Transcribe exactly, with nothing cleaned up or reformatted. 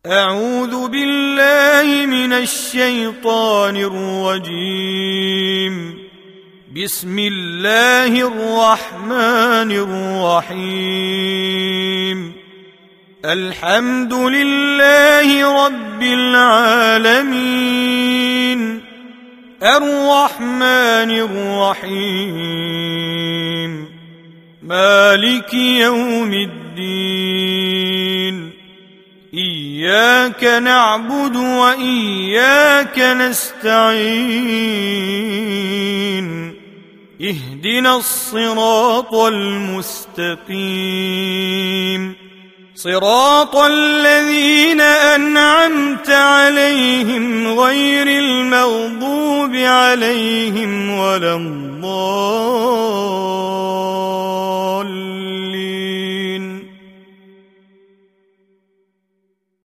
أعوذ بالله من الشيطان الرجيم. بسم الله الرحمن الرحيم. الحمد لله رب العالمين، الرحمن الرحيم، مالك يوم الدين. إياك نعبد وإياك نستعين. اهدنا الصراط المستقيم، صراط الذين أنعمت عليهم غير المغضوب عليهم ولا الضالين.